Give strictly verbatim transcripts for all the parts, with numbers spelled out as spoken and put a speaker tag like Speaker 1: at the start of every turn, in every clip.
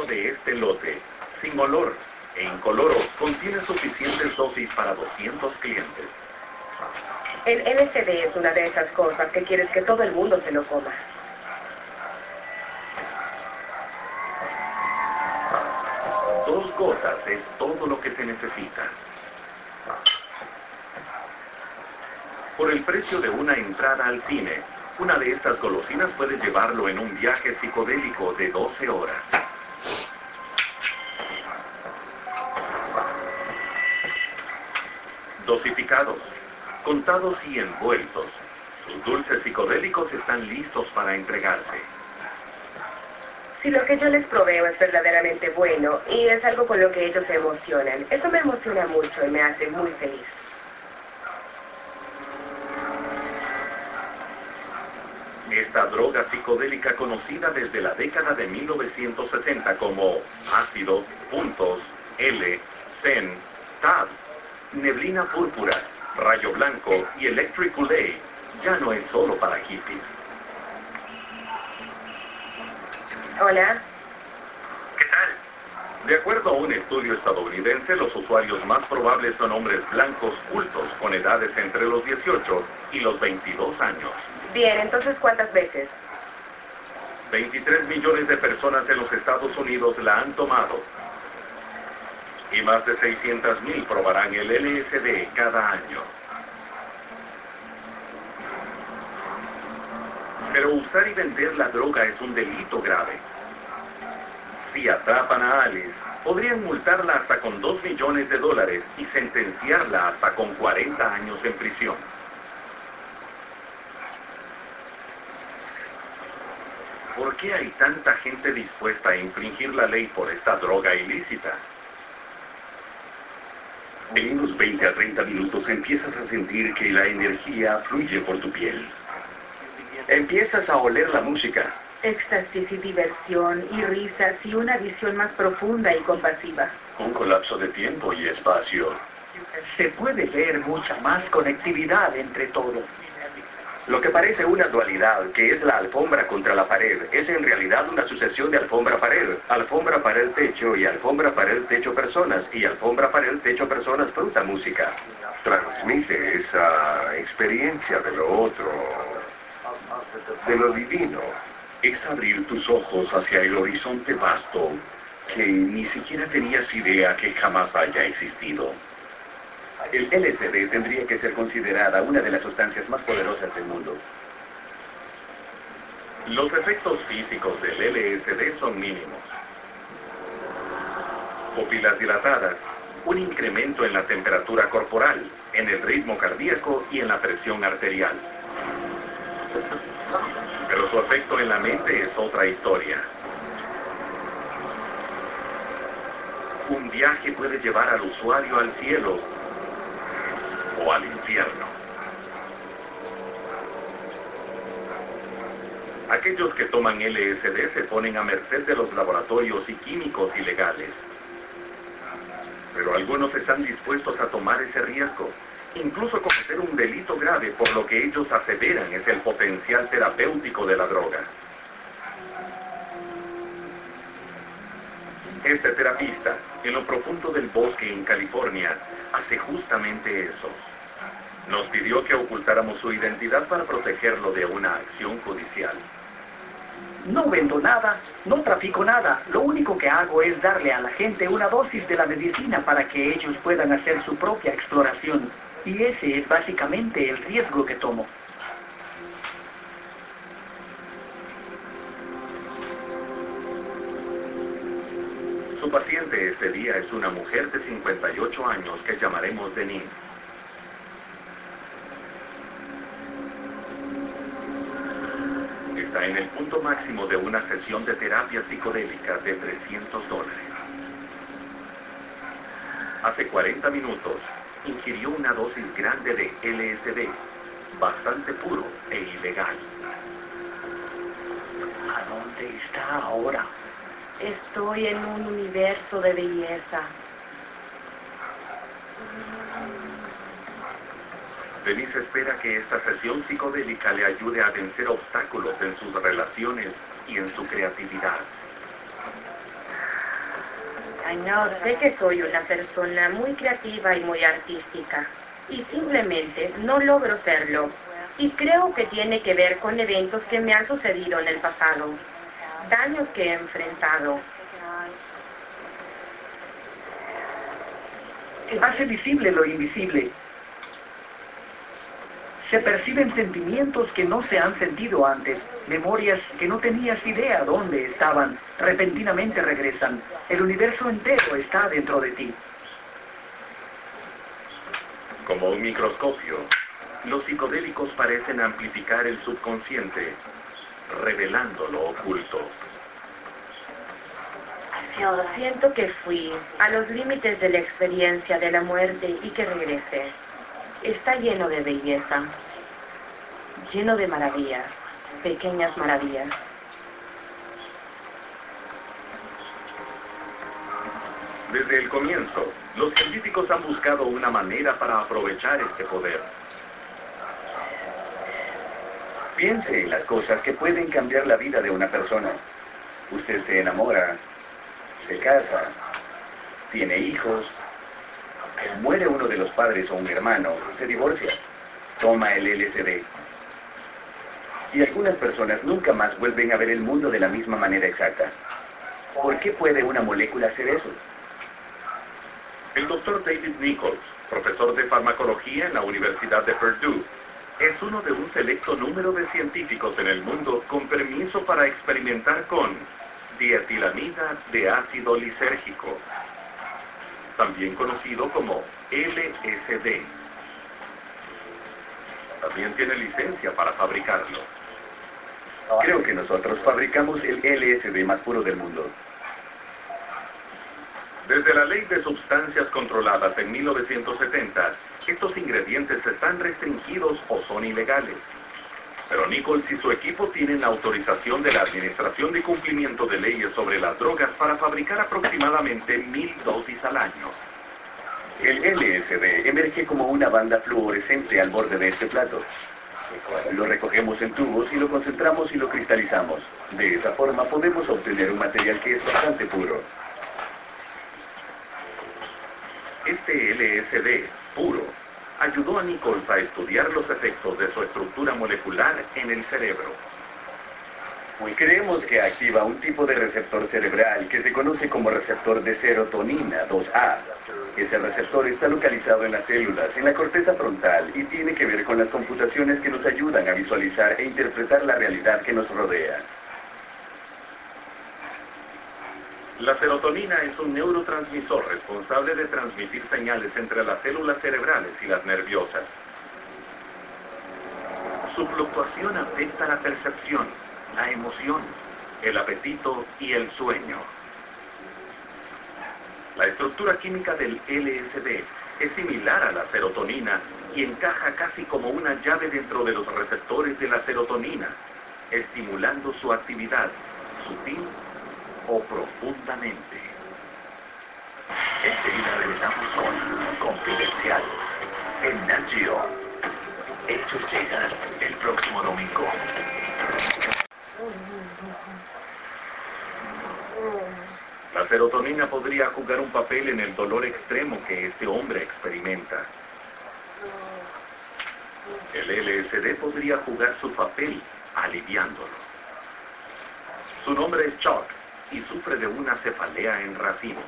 Speaker 1: de este lote, sin olor e incoloro, contiene suficientes dosis para doscientos clientes.
Speaker 2: El L S D es una de esas cosas que quieres que todo el mundo se lo coma.
Speaker 1: Dos gotas es todo lo que se necesita. Por el precio de una entrada al cine, una de estas golosinas puede llevarlo en un viaje psicodélico de doce horas. Dosificados, contados y envueltos, sus dulces psicodélicos están listos para entregarse.
Speaker 2: Si lo que yo les proveo es verdaderamente bueno y es algo con lo que ellos se emocionan, eso me emociona mucho y me hace muy feliz.
Speaker 1: Esta droga psicodélica conocida desde la década de mil novecientos sesenta como ácido, puntos, L, zen, tabs, neblina púrpura, rayo blanco y electric Kool-Aid, ya no es solo para hippies.
Speaker 2: Hola.
Speaker 1: ¿Qué tal? De acuerdo a un estudio estadounidense, los usuarios más probables son hombres blancos cultos con edades entre los dieciocho y los veintidós años.
Speaker 2: Bien, entonces, ¿cuántas veces?
Speaker 1: veintitrés millones de personas en los Estados Unidos la han tomado. Y más de seiscientos mil probarán el L S D cada año. Pero usar y vender la droga es un delito grave. Si atrapan a Alice, podrían multarla hasta con dos millones de dólares y sentenciarla hasta con cuarenta años en prisión. ¿Por qué hay tanta gente dispuesta a infringir la ley por esta droga ilícita?
Speaker 3: En unos veinte a treinta minutos empiezas a sentir que la energía fluye por tu piel. Empiezas a oler la música.
Speaker 2: Éxtasis y diversión y risas y una visión más profunda y compasiva.
Speaker 3: Un colapso de tiempo y espacio.
Speaker 4: Se puede ver mucha más conectividad entre todo.
Speaker 3: Lo que parece una dualidad, que es la alfombra contra la pared, es en realidad una sucesión de alfombra-pared, alfombra-pared-techo y alfombra-pared-techo-personas, y alfombra-pared-techo-personas, fruta, música.
Speaker 5: Transmite esa experiencia de lo otro, de lo divino.
Speaker 3: Es abrir tus ojos hacia el horizonte vasto, que ni siquiera tenías idea que jamás haya existido.
Speaker 6: El L S D tendría que ser considerada una de las sustancias más poderosas del mundo.
Speaker 1: Los efectos físicos del L S D son mínimos. Pupilas dilatadas, un incremento en la temperatura corporal, en el ritmo cardíaco y en la presión arterial. Pero su efecto en la mente es otra historia. Un viaje puede llevar al usuario al cielo o al infierno. Aquellos que toman L S D se ponen a merced de los laboratorios y químicos ilegales. Pero algunos están dispuestos a tomar ese riesgo, incluso cometer un delito grave por lo que ellos aseveran es el potencial terapéutico de la droga. Este terapista, en lo profundo del bosque en California, hace justamente eso. Nos pidió que ocultáramos su identidad para protegerlo de una acción judicial.
Speaker 4: No vendo nada, no trafico nada. Lo único que hago es darle a la gente una dosis de la medicina para que ellos puedan hacer su propia exploración. Y ese es básicamente el riesgo que tomo.
Speaker 1: Su paciente este día es una mujer de cincuenta y ocho años que llamaremos Denise. Está en el punto máximo de una sesión de terapia psicodélica de trescientos dólares. Hace cuarenta minutos ingirió una dosis grande de L S D, bastante puro e ilegal.
Speaker 4: ¿A dónde está ahora?
Speaker 2: Estoy en un universo de belleza.
Speaker 1: Denise espera que esta sesión psicodélica le ayude a vencer obstáculos en sus relaciones y en su creatividad.
Speaker 2: Sé que soy una persona muy creativa y muy artística, y simplemente no logro serlo. Y creo que tiene que ver con eventos que me han sucedido en el pasado, daños que he enfrentado.
Speaker 4: Hace visible lo invisible. Se perciben sentimientos que no se han sentido antes, memorias que no tenías idea dónde estaban, repentinamente regresan. El universo entero está dentro de ti.
Speaker 1: Como un microscopio, los psicodélicos parecen amplificar el subconsciente, revelando lo oculto.
Speaker 2: Siento que fui a los límites de la experiencia de la muerte y que regresé. Está lleno de belleza, lleno de maravillas, pequeñas maravillas.
Speaker 1: Desde el comienzo, los científicos han buscado una manera para aprovechar este poder.
Speaker 6: Piense en las cosas que pueden cambiar la vida de una persona. Usted se enamora, se casa, tiene hijos, muere uno de los padres o un hermano, se divorcia, toma el L S D. Y algunas personas nunca más vuelven a ver el mundo de la misma manera exacta. ¿Por qué puede una molécula hacer eso?
Speaker 1: El doctor David Nichols, profesor de farmacología en la Universidad de Purdue, es uno de un selecto número de científicos en el mundo con permiso para experimentar con dietilamida de ácido lisérgico, también conocido como L S D. También tiene licencia para fabricarlo.
Speaker 6: Creo que nosotros fabricamos el L S D más puro del mundo.
Speaker 1: Desde la Ley de Sustancias Controladas en mil novecientos setenta, estos ingredientes están restringidos o son ilegales. Pero Nichols y su equipo tienen la autorización de la Administración de Cumplimiento de Leyes sobre las Drogas para fabricar aproximadamente mil dosis al año.
Speaker 6: El L S D emerge como una banda fluorescente al borde de este plato. Lo recogemos en tubos y lo concentramos y lo cristalizamos. De esa forma podemos obtener un material que es bastante puro.
Speaker 1: Este L S D puro ayudó a Nichols a estudiar los efectos de su estructura molecular en el cerebro.
Speaker 6: Creemos que activa un tipo de receptor cerebral que se conoce como receptor de serotonina dos A. Ese receptor está localizado en las células, en la corteza frontal, y tiene que ver con las computaciones que nos ayudan a visualizar e interpretar la realidad que nos rodea.
Speaker 1: La serotonina es un neurotransmisor responsable de transmitir señales entre las células cerebrales y las nerviosas. Su fluctuación afecta la percepción, la emoción, el apetito y el sueño. La estructura química del L S D es similar a la serotonina y encaja casi como una llave dentro de los receptores de la serotonina, estimulando su actividad sutil o profundamente.
Speaker 7: Enseguida regresamos con Confidencial en Nat Geo. Hechos llegan el próximo domingo.
Speaker 1: La serotonina podría jugar un papel en el dolor extremo que este hombre experimenta. El L S D podría jugar su papel aliviándolo. Su nombre es Chuck y sufre de una cefalea en racimos.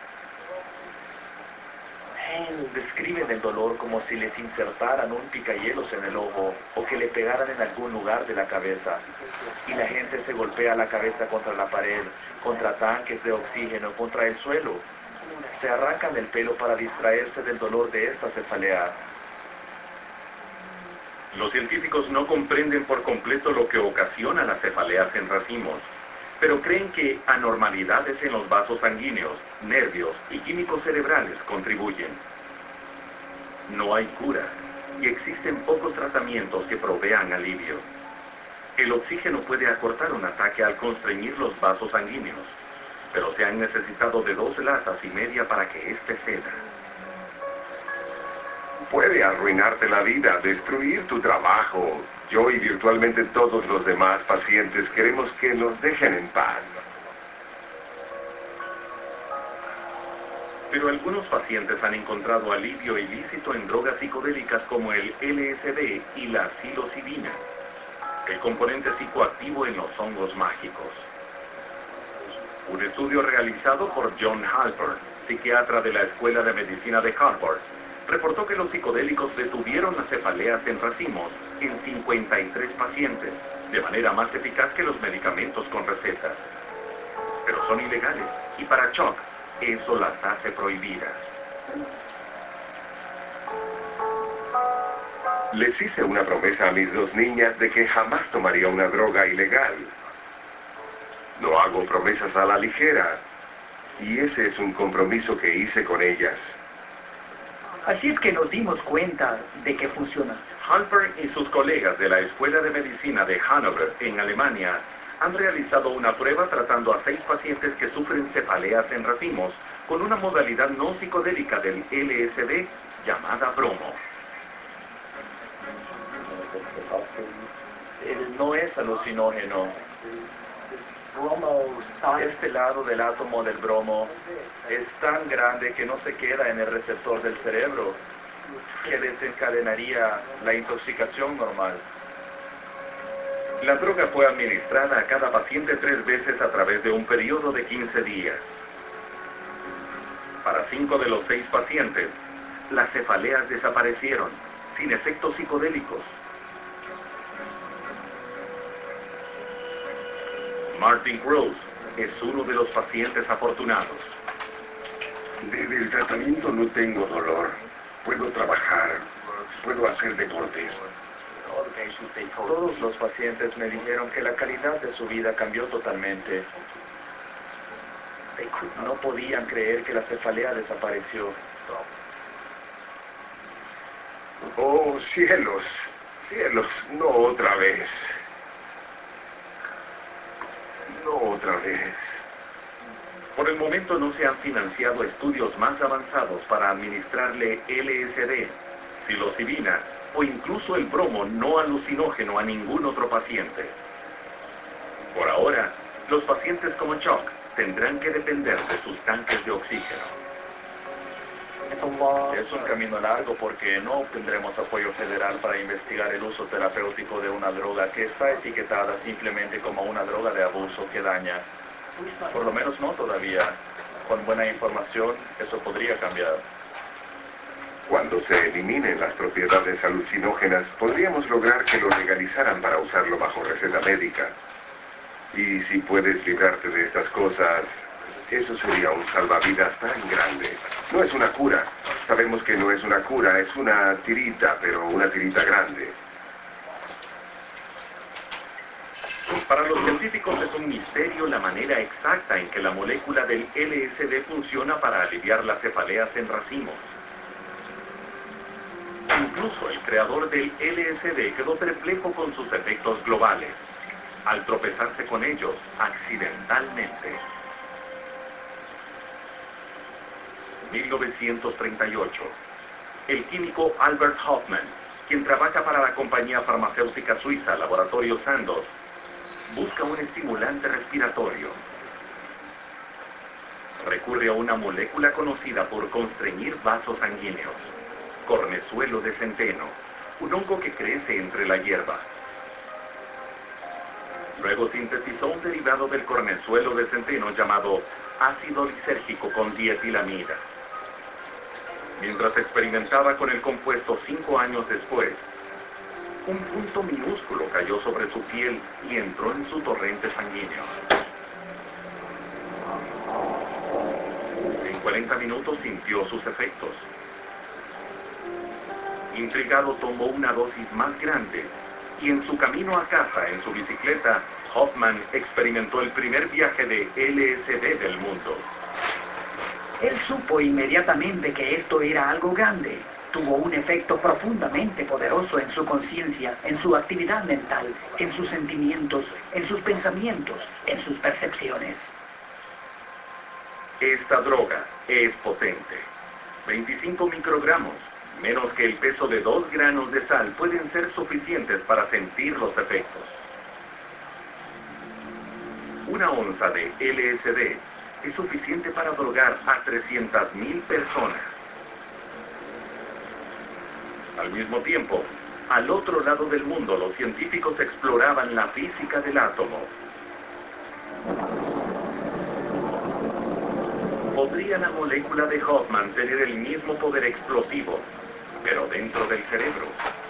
Speaker 8: Él describe el dolor como si les insertaran un picahielos en el ojo o que le pegaran en algún lugar de la cabeza. Y la gente se golpea la cabeza contra la pared, contra tanques de oxígeno, contra el suelo. Se arrancan el pelo para distraerse del dolor de esta cefalea.
Speaker 1: Los científicos no comprenden por completo lo que ocasiona las cefaleas en racimos, pero creen que anormalidades en los vasos sanguíneos, nervios y químicos cerebrales contribuyen. No hay cura y existen pocos tratamientos que provean alivio. El oxígeno puede acortar un ataque al constreñir los vasos sanguíneos, pero se han necesitado de dos latas y media para que éste ceda.
Speaker 5: Puede arruinarte la vida, destruir tu trabajo. Yo y virtualmente todos los demás pacientes queremos que nos dejen en paz.
Speaker 1: Pero algunos pacientes han encontrado alivio ilícito en drogas psicodélicas como el L S D y la psilocibina, el componente psicoactivo en los hongos mágicos. Un estudio realizado por John Halpern, psiquiatra de la Escuela de Medicina de Harvard, reportó que los psicodélicos detuvieron las cefaleas en racimos en cincuenta y tres pacientes, de manera más eficaz que los medicamentos con receta. Pero son ilegales, y para Chuck, eso las hace prohibidas.
Speaker 5: Les hice una promesa a mis dos niñas de que jamás tomaría una droga ilegal. No hago promesas a la ligera, y ese es un compromiso que hice con ellas.
Speaker 4: Así es que nos dimos cuenta de que funciona.
Speaker 1: Halpern y sus colegas de la Escuela de Medicina de Hannover, en Alemania, han realizado una prueba tratando a seis pacientes que sufren cefaleas en racimos con una modalidad no psicodélica del L S D llamada bromo.
Speaker 8: Él no es alucinógeno. Este lado del átomo del bromo es tan grande que no se queda en el receptor del cerebro, que desencadenaría la intoxicación normal.
Speaker 1: La droga fue administrada a cada paciente tres veces a través de un periodo de quince días. Para cinco de los seis pacientes, las cefaleas desaparecieron, sin efectos psicodélicos. Martin Rose es uno de los pacientes afortunados.
Speaker 5: Desde el tratamiento no tengo dolor. Puedo trabajar, puedo hacer deportes.
Speaker 8: Todos los pacientes me dijeron que la calidad de su vida cambió totalmente. No podían creer que la cefalea desapareció.
Speaker 5: Oh, cielos, cielos, no otra vez. No otra vez.
Speaker 1: Por el momento no se han financiado estudios más avanzados para administrarle L S D, psilocibina o incluso el bromo no alucinógeno a ningún otro paciente. Por ahora, los pacientes como Chuck tendrán que depender de sus tanques de oxígeno.
Speaker 8: Es un camino largo porque no obtendremos apoyo federal para investigar el uso terapéutico de una droga que está etiquetada simplemente como una droga de abuso que daña. Por lo menos no todavía. Con buena información, eso podría cambiar.
Speaker 5: Cuando se eliminen las propiedades alucinógenas, podríamos lograr que lo legalizaran para usarlo bajo receta médica. Y si puedes librarte de estas cosas, eso sería un salvavidas tan grande. No es una cura. Sabemos que no es una cura, es una tirita, pero una tirita grande.
Speaker 1: Para los científicos es un misterio la manera exacta en que la molécula del L S D funciona para aliviar las cefaleas en racimos. Incluso el creador del L S D quedó perplejo con sus efectos globales, al tropezarse con ellos accidentalmente. mil novecientos treinta y ocho. El químico Albert Hofmann, quien trabaja para la compañía farmacéutica suiza Laboratorio Sandoz, busca un estimulante respiratorio. Recurre a una molécula conocida por constreñir vasos sanguíneos, cornezuelo de centeno, un hongo que crece entre la hierba. Luego sintetizó un derivado del cornezuelo de centeno llamado ácido lisérgico con dietilamida. Mientras experimentaba con el compuesto cinco años después, un punto minúsculo cayó sobre su piel y entró en su torrente sanguíneo. En cuarenta minutos sintió sus efectos. Intrigado tomó una dosis más grande y en su camino a casa en su bicicleta, Hofmann experimentó el primer viaje de L S D del mundo.
Speaker 4: Él supo inmediatamente que esto era algo grande. Tuvo un efecto profundamente poderoso en su conciencia, en su actividad mental, en sus sentimientos, en sus pensamientos, en sus percepciones.
Speaker 1: Esta droga es potente. veinticinco microgramos, menos que el peso de dos granos de sal, pueden ser suficientes para sentir los efectos. Una onza de L S D es suficiente para drogar a trescientas mil personas. Al mismo tiempo, al otro lado del mundo, los científicos exploraban la física del átomo. ¿Podría la molécula de Hoffman tener el mismo poder explosivo, pero dentro del cerebro?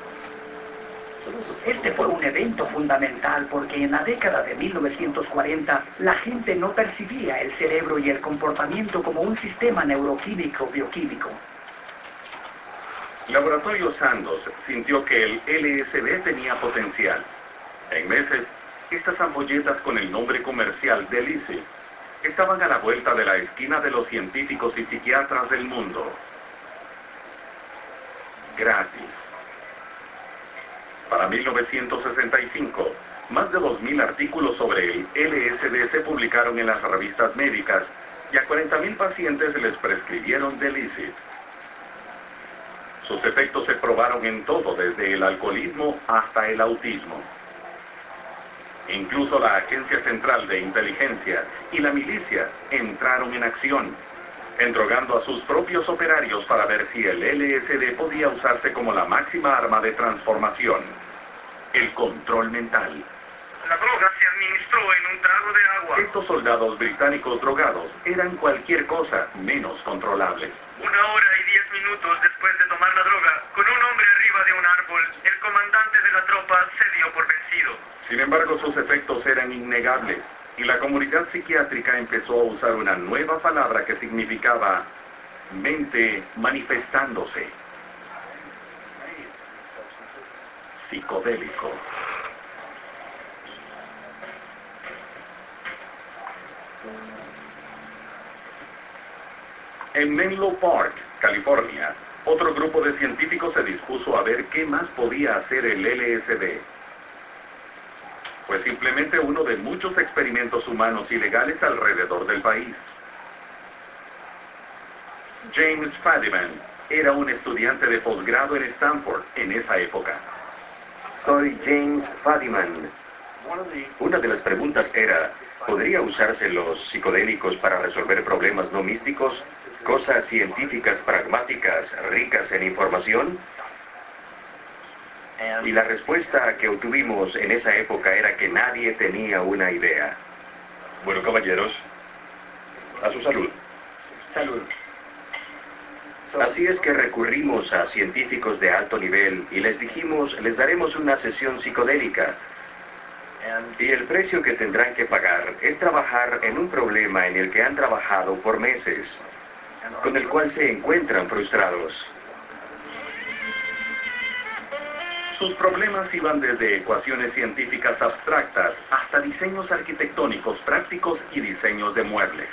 Speaker 4: Este fue un evento fundamental porque en la década de mil novecientos cuarenta la gente no percibía el cerebro y el comportamiento como un sistema neuroquímico bioquímico.
Speaker 1: Laboratorio Sandoz sintió que el L S D tenía potencial. En meses, estas ampolletas con el nombre comercial Delicit estaban a la vuelta de la esquina de los científicos y psiquiatras del mundo. Gratis. Para mil novecientos sesenta y cinco, más de dos mil artículos sobre el L S D se publicaron en las revistas médicas y a cuarenta mil pacientes les prescribieron Delicit. Sus efectos se probaron en todo, desde el alcoholismo hasta el autismo. Incluso la Agencia Central de Inteligencia y la milicia entraron en acción, endrogando a sus propios operarios para ver si el L S D podía usarse como la máxima arma de transformación, el control mental.
Speaker 9: La droga se administró en un trago de agua.
Speaker 1: Estos soldados británicos drogados eran cualquier cosa menos controlables.
Speaker 9: Una hora y diez minutos después de tomar la droga, con un hombre arriba de un árbol, el comandante de la tropa se dio por vencido.
Speaker 1: Sin embargo, sus efectos eran innegables, y la comunidad psiquiátrica empezó a usar una nueva palabra que significaba mente manifestándose. Psicodélico. En Menlo Park, California, otro grupo de científicos se dispuso a ver qué más podía hacer el L S D. Fue simplemente uno de muchos experimentos humanos ilegales alrededor del país. James Fadiman era un estudiante de posgrado en Stanford en esa época.
Speaker 3: Soy James Fadiman. Una de las preguntas era, ¿podría usarse los psicodélicos para resolver problemas no místicos? Cosas científicas pragmáticas, ricas en información. Y la respuesta que obtuvimos en esa época era que nadie tenía una idea.
Speaker 5: Bueno, caballeros, a su salud.
Speaker 4: Salud.
Speaker 3: Así es que recurrimos a científicos de alto nivel y les dijimos, les daremos una sesión psicodélica. Y el precio que tendrán que pagar es trabajar en un problema en el que han trabajado por meses, con el cual se encuentran frustrados.
Speaker 1: Sus problemas iban desde ecuaciones científicas abstractas hasta diseños arquitectónicos prácticos y diseños de muebles.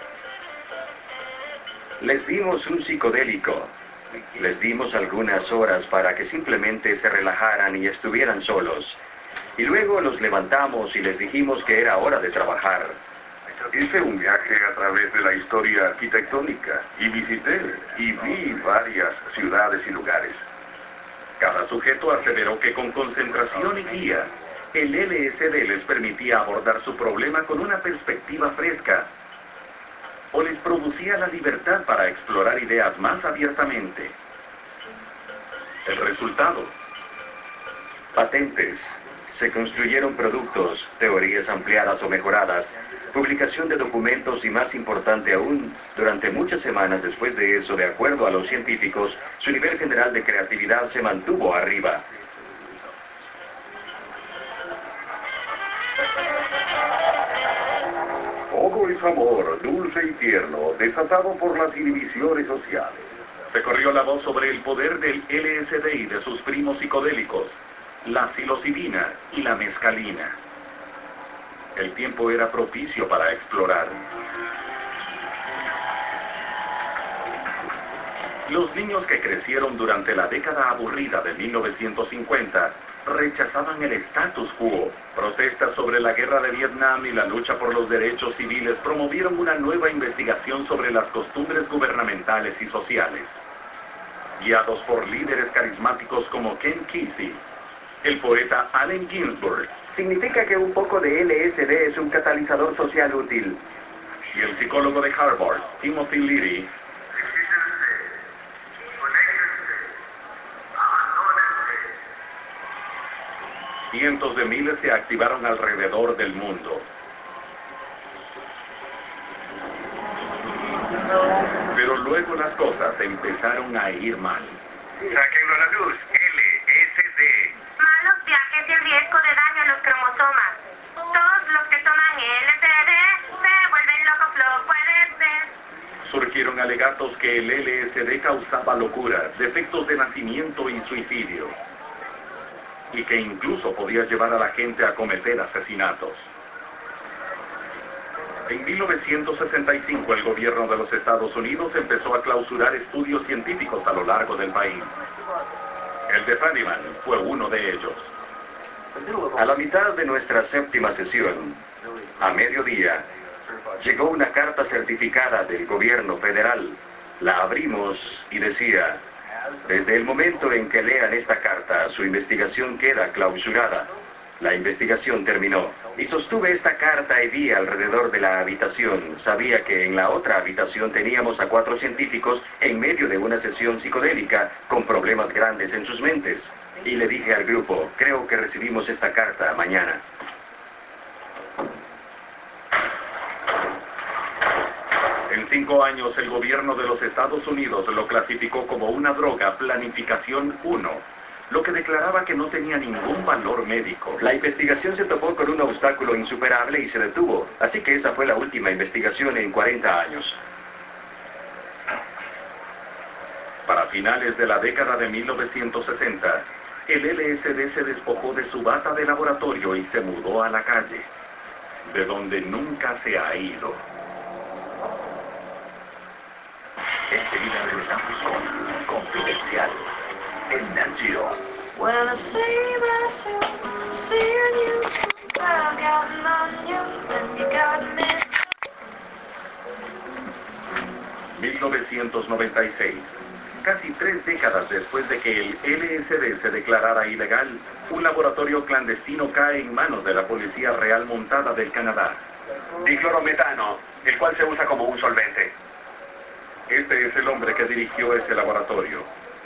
Speaker 3: Les dimos un psicodélico. Les dimos algunas horas para que simplemente se relajaran y estuvieran solos. Y luego los levantamos y les dijimos que era hora de trabajar.
Speaker 5: Hice un viaje a través de la historia arquitectónica y visité y vi varias ciudades y lugares.
Speaker 1: Cada sujeto aseveró que con concentración y guía, el L S D les permitía abordar su problema con una perspectiva fresca, o les producía la libertad para explorar ideas más abiertamente. El resultado:
Speaker 3: patentes, se construyeron productos, teorías ampliadas o mejoradas, publicación de documentos y, más importante aún, durante muchas semanas después de eso, de acuerdo a los científicos, su nivel general de creatividad se mantuvo arriba.
Speaker 5: Todo es amor, dulce y tierno, desatado por las inhibiciones sociales.
Speaker 1: Se corrió la voz sobre el poder del L S D y de sus primos psicodélicos, la psilocibina y la mescalina. El tiempo era propicio para explorar. Los niños que crecieron durante la década aburrida de mil novecientos cincuenta rechazaban el status quo. Protestas sobre la guerra de Vietnam y la lucha por los derechos civiles promovieron una nueva investigación sobre las costumbres gubernamentales y sociales. Guiados por líderes carismáticos como Ken Kesey, el poeta Allen Ginsberg.
Speaker 3: Significa que un poco de L S D es un catalizador social útil.
Speaker 1: y el psicólogo de Harvard, Timothy Leary, cientos de miles se activaron alrededor del mundo. Pero luego las cosas empezaron a ir mal.
Speaker 7: Sáquenlo a la luz. L S D.
Speaker 10: Malos viajes y el riesgo de daño a los cromosomas. Todos los que toman L S D se vuelven locos, lo puedes ver.
Speaker 1: Surgieron alegatos que el L S D causaba locura, defectos de nacimiento y suicidio, y que incluso podía llevar a la gente a cometer asesinatos. En mil novecientos sesenta y cinco el gobierno de los Estados Unidos empezó a clausurar estudios científicos a lo largo del país. El de Fadiman fue uno de ellos.
Speaker 3: A la mitad de nuestra séptima sesión, a mediodía, llegó una carta certificada del gobierno federal. La abrimos y decía: desde el momento en que lean esta carta, su investigación queda clausurada. La investigación terminó. Y sostuve esta carta y vi alrededor de la habitación. Sabía que en la otra habitación teníamos a cuatro científicos en medio de una sesión psicodélica con problemas grandes en sus mentes. Y le dije al grupo: creo que recibimos esta carta mañana.
Speaker 1: En cinco años, el gobierno de los Estados Unidos lo clasificó como una droga planificación uno, lo que declaraba que no tenía ningún valor médico.
Speaker 3: La investigación se topó con un obstáculo insuperable y se detuvo, así que esa fue la última investigación en cuarenta años.
Speaker 1: Para finales de la década de mil novecientos sesenta, el L S D se despojó de su bata de laboratorio y se mudó a la calle, de donde nunca se ha ido.
Speaker 7: Enseguida regresamos con Confidencial en Nat Geo.
Speaker 10: When I see myself, seeing you, I've gotten on you, and you got me.
Speaker 1: mil novecientos noventa y seis. Casi tres décadas después de que el L S D se declarara ilegal, un laboratorio clandestino cae en manos de la Policía Real Montada del Canadá.
Speaker 3: Diclorometano, el cual se usa como un solvente.
Speaker 1: Este es el hombre que dirigió ese laboratorio.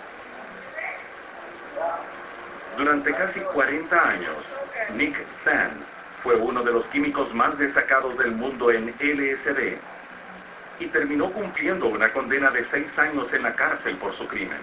Speaker 1: Durante casi cuarenta años, Nick Sand fue uno de los químicos más destacados del mundo en L S D y terminó cumpliendo una condena de seis años en la cárcel por su crimen.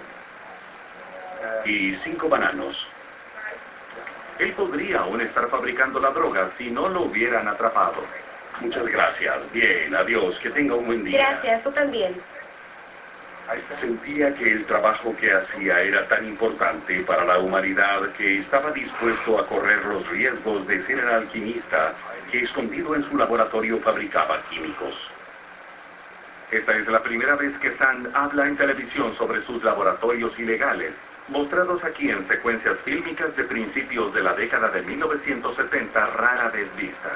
Speaker 3: Y cinco bananos.
Speaker 1: Él podría aún estar fabricando la droga si no lo hubieran atrapado.
Speaker 3: Muchas gracias. Bien, adiós. Que tenga un buen día.
Speaker 2: Gracias, tú también.
Speaker 3: Sentía que el trabajo que hacía era tan importante para la humanidad que estaba dispuesto a correr los riesgos de ser el alquimista que escondido en su laboratorio fabricaba químicos.
Speaker 1: Esta es la primera vez que Sand habla en televisión sobre sus laboratorios ilegales, mostrados aquí en secuencias fílmicas de principios de la década de mil novecientos setenta, rara vez vistas.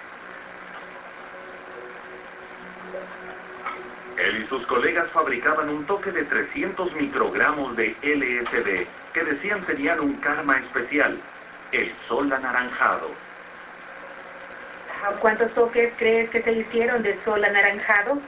Speaker 1: Él y sus colegas fabricaban un toque de trescientos microgramos de L S D que decían tenían un karma especial, el sol anaranjado.
Speaker 2: ¿Cuántos toques crees que se hicieron del sol anaranjado?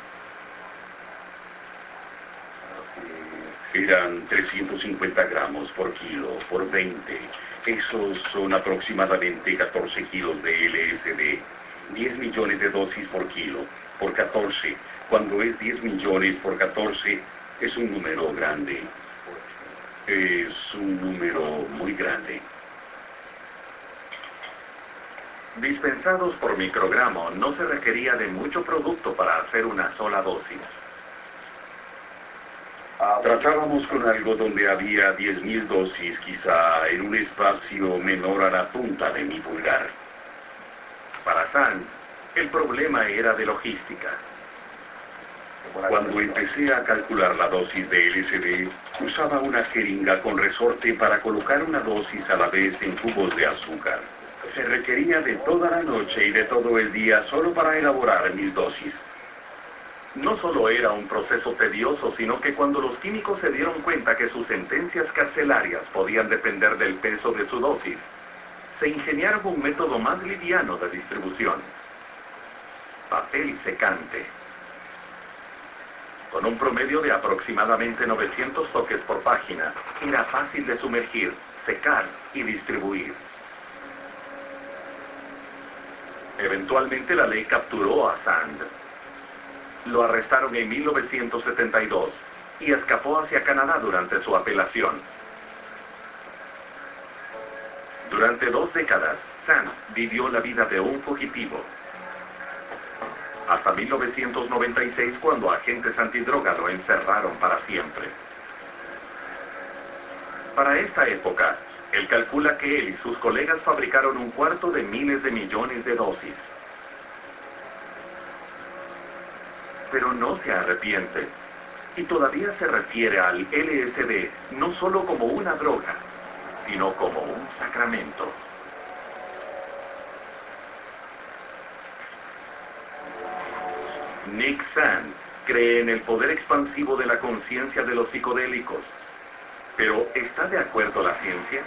Speaker 3: Eran trescientos cincuenta gramos por kilo, por veinte. Esos son aproximadamente catorce kilos de L S D. diez millones de dosis por kilo, por catorce. Cuando es diez millones por catorce, es un número grande. Es un número muy grande.
Speaker 1: Dispensados por microgramo, no se requería de mucho producto para hacer una sola dosis.
Speaker 3: Tratábamos con algo donde había diez mil dosis, quizá en un espacio menor a la punta de mi pulgar.
Speaker 1: Para Sand, el problema era de logística.
Speaker 3: Cuando empecé a calcular la dosis de L S D, usaba una jeringa con resorte para colocar una dosis a la vez en cubos de azúcar. Se requería de toda la noche y de todo el día solo para elaborar mil dosis.
Speaker 1: No solo era un proceso tedioso, sino que cuando los químicos se dieron cuenta que sus sentencias carcelarias podían depender del peso de su dosis, se ingeniaron un método más liviano de distribución. papel secante. Con un promedio de aproximadamente novecientos toques por página, era fácil de sumergir, secar y distribuir. Eventualmente la ley capturó a Sand. Lo arrestaron en mil novecientos setenta y dos y escapó hacia Canadá durante su apelación. Durante dos décadas, Sand vivió la vida de un fugitivo. Hasta mil novecientos noventa y seis, cuando agentes antidroga lo encerraron para siempre. Para esta época, él calcula que él y sus colegas fabricaron un cuarto de miles de millones de dosis. Pero no se arrepiente, y todavía se refiere al L S D no solo como una droga, sino como un sacramento. Nick Sand cree en el poder expansivo de la conciencia de los psicodélicos. Pero, ¿está de acuerdo la ciencia?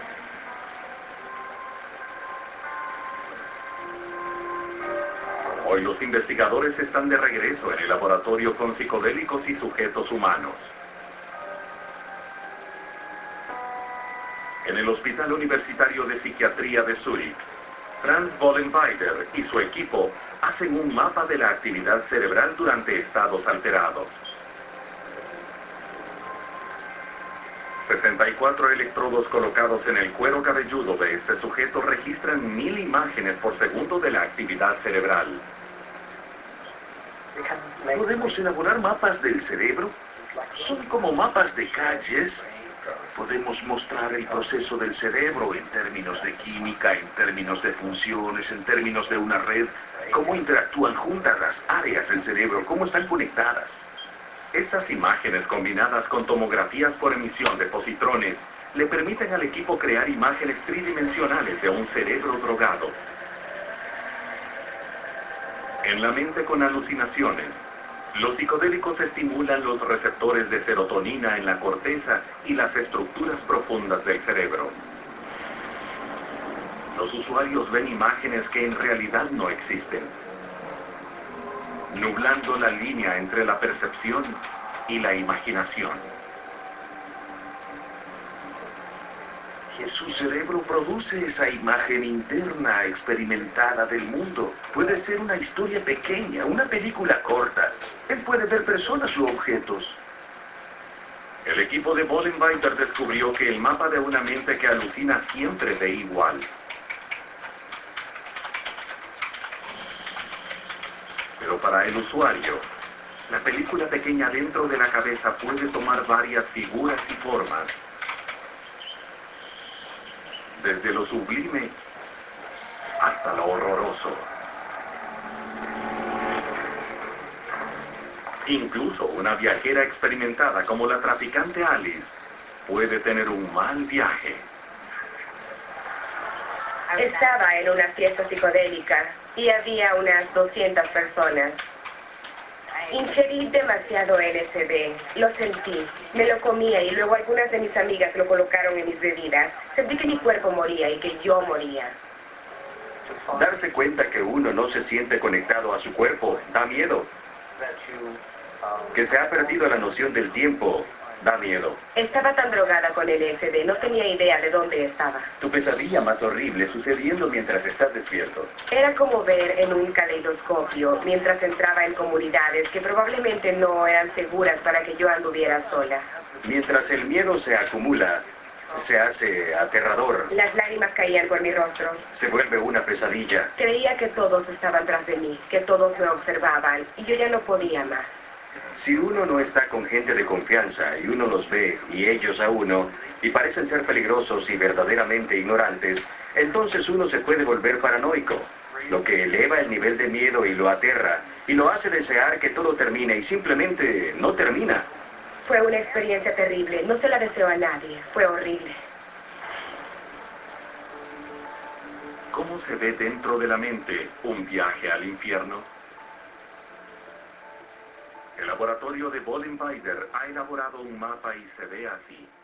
Speaker 1: Hoy los investigadores están de regreso en el laboratorio con psicodélicos y sujetos humanos. En el Hospital Universitario de Psiquiatría de Zúrich, Franz Vollenweider y su equipo hacen un mapa de la actividad cerebral durante estados alterados. sesenta y cuatro electrodos colocados en el cuero cabelludo de este sujeto registran mil imágenes por segundo de la actividad cerebral.
Speaker 7: ¿Podemos elaborar mapas del cerebro? Son como mapas de calles. Podemos mostrar el proceso del cerebro en términos de química, en términos de funciones, en términos de una red, cómo interactúan juntas las áreas del cerebro, cómo están conectadas.
Speaker 1: Estas imágenes combinadas con tomografías por emisión de positrones le permiten al equipo crear imágenes tridimensionales de un cerebro drogado. En la mente con alucinaciones, los psicodélicos estimulan los receptores de serotonina en la corteza y las estructuras profundas del cerebro. Los usuarios ven imágenes que en realidad no existen, nublando la línea entre la percepción y la imaginación.
Speaker 7: Su cerebro produce esa imagen interna experimentada del mundo. Puede ser una historia pequeña, una película corta. Él puede ver personas u objetos.
Speaker 1: El equipo de Vollenweider descubrió que el mapa de una mente que alucina siempre ve igual. Pero para el usuario, la película pequeña dentro de la cabeza puede tomar varias figuras y formas. Desde lo sublime hasta lo horroroso. Incluso una viajera experimentada como la traficante Alice puede tener un mal viaje.
Speaker 2: Estaba en una fiesta psicodélica y había unas doscientas personas. Ingerí demasiado L S D, lo sentí, me lo comía y luego algunas de mis amigas lo colocaron en mis bebidas. Sentí que mi cuerpo moría y que yo moría.
Speaker 3: Darse cuenta que uno no se siente conectado a su cuerpo da miedo. Que se ha perdido la noción del tiempo da miedo.
Speaker 2: Estaba tan drogada con el L S D, no tenía idea de dónde estaba.
Speaker 3: Tu pesadilla más horrible sucediendo mientras estás despierto.
Speaker 2: Era como ver en un caleidoscopio mientras entraba en comunidades que probablemente no eran seguras para que yo anduviera sola.
Speaker 3: Mientras el miedo se acumula, se hace aterrador.
Speaker 2: Las lágrimas caían por mi rostro.
Speaker 3: Se vuelve una pesadilla.
Speaker 2: Creía que todos estaban tras de mí, que todos me observaban, y yo ya no podía más.
Speaker 3: Si uno no está con gente de confianza y uno los ve y ellos a uno y parecen ser peligrosos y verdaderamente ignorantes, entonces uno se puede volver paranoico, lo que eleva el nivel de miedo y lo aterra y lo hace desear que todo termine y simplemente no termina.
Speaker 2: Fue una experiencia terrible, no se la deseo a nadie, fue horrible.
Speaker 1: ¿Cómo se ve dentro de la mente un viaje al infierno? El laboratorio de Vollenweider ha elaborado un mapa y se ve así.